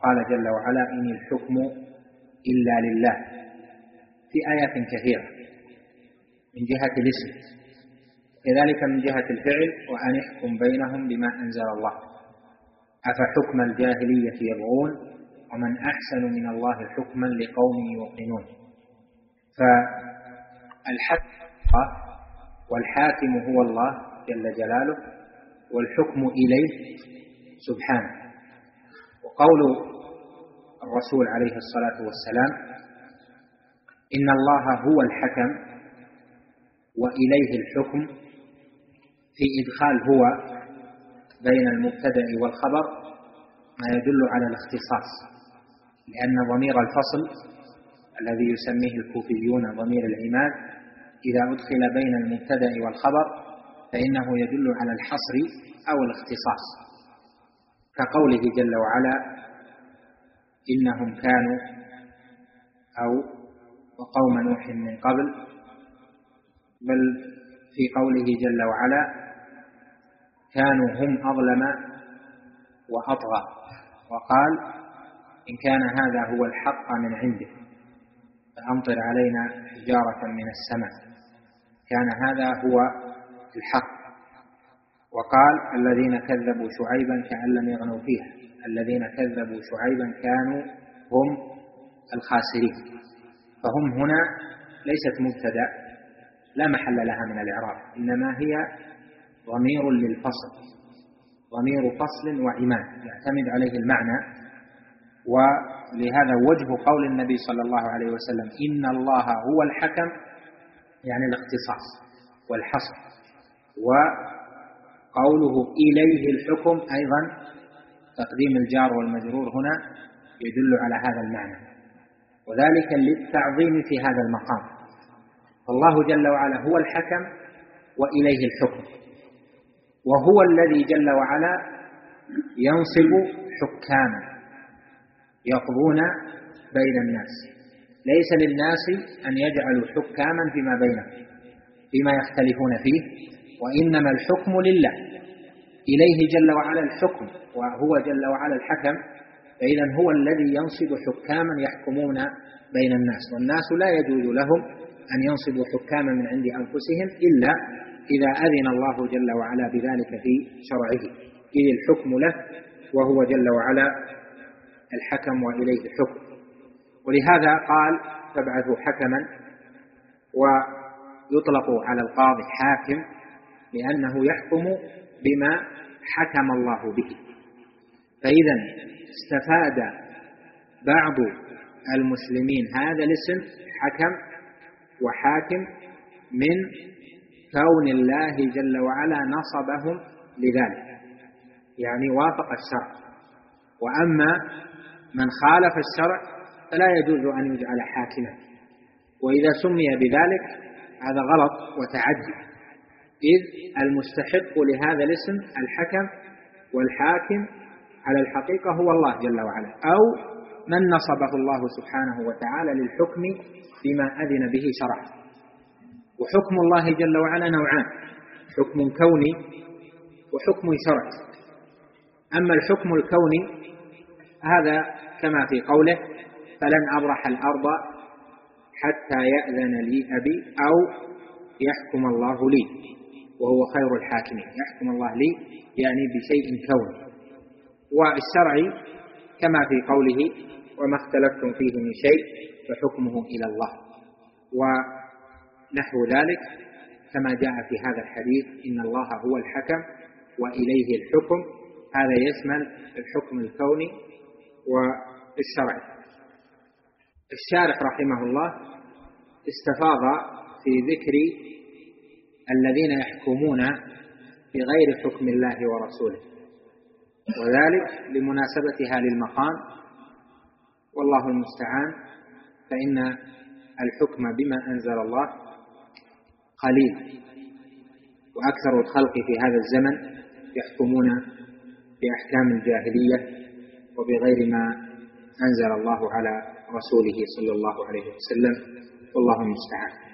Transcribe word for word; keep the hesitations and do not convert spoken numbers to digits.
وقال جل وعلا إن الحكم إلا لله في آيات كثيرة من جهة الاسم، كذلك من جهة الفعل وأن يحكم بينهم بما أنزل الله أفحكم الجاهلية يبغون ومن أحسن من الله حكما لقوم يوقنون. فالحق والحاكم هو الله جل جلاله والحكم إليه سبحانه. وقول الرسول عليه الصلاة والسلام إن الله هو الحكم وإليه الحكم في إدخال هو بين المبتدأ والخبر ما يدل على الاختصاص، لأن ضمير الفصل الذي يسميه الكوفيون ضمير العماد إذا أدخل بين المبتدأ والخبر فإنه يدل على الحصر أو الاختصاص، كقوله جل وعلا إنهم كانوا أو وقوم نوح من قبل، بل في قوله جل وعلا كانوا هم أظلم وأطغى، وقال إن كان هذا هو الحق من عنده فأمطر علينا حجارة من السماء، كان هذا هو الحق. وقال الذين كذبوا شعيبا كأن لم يغنوا فيها، الذين كذبوا شعيبا كانوا هم الخاسرين. فهم هنا ليست مبتدأ لا محل لها من الإعراب، إنما هي ضمير للفصل، ضمير فصل وعماد يعتمد عليه المعنى. ولهذا وجه قول النبي صلى الله عليه وسلم إن الله هو الحكم يعني الاختصاص والحصر، وقوله إليه الحكم أيضا تقديم الجار والمجرور هنا يدل على هذا المعنى، وذلك للتعظيم في هذا المقام. فالله جل وعلا هو الحكم وإليه الحكم، وهو الذي جل وعلا ينصب حكاما يقضون بين الناس. ليس للناس أن يجعلوا حكاما فيما بينهم فيما يختلفون فيه، وإنما الحكم لله، إليه جل وعلا الحكم وهو جل وعلا الحكم، فإذا هو الذي ينصب حكاما يحكمون بين الناس، والناس لا يجوز لهم أن ينصبوا حكاما من عند أنفسهم إلا إذا أذن الله جل وعلا بذلك في شرعه، إذ الحكم له وهو جل وعلا الحكم وإليه الحكم. ولهذا قال فابعثوا حكما، ويطلق على القاضي حاكم لأنه يحكم بما حكم الله به. فإذا استفاد بعض المسلمين هذا الاسم حكم وحاكم من كون الله جل وعلا نصبهم لذلك، يعني وافق الشرع. وأما من خالف الشرع فلا يجوز أن يجعل حاكما، وإذا سمي بذلك هذا غلط وتعدي، إذ المستحق لهذا الاسم الحكم والحاكم على الحقيقة هو الله جل وعلا، أو من نصبه الله سبحانه وتعالى للحكم بما أذن به شرعه. وحكم الله جل وعلا نوعان، حكم كوني وحكم شرعي. أما الحكم الكوني هذا كما في قوله فلن أبرح الأرض حتى يأذن لي أبي أو يحكم الله لي وهو خير الحاكمين. يحكم الله لي يعني بشيء كوني. والشرعي كما في قوله وما اختلفتم فيه من شيء فحكمه إلى الله، ونحو ذلك كما جاء في هذا الحديث إن الله هو الحكم وإليه الحكم، هذا يشمل الحكم الكوني والشرعي. الشارح رحمه الله استفاض في ذكر الذين يحكمون بغير حكم الله ورسوله، وذلك لمناسبتها للمقام، والله المستعان. فإن الحكم بما أنزل الله قليل، وأكثر الخلق في هذا الزمن يحكمون بأحكام الجاهلية وبغير ما أنزل الله على رسوله صلى الله عليه وسلم، والله المستعان.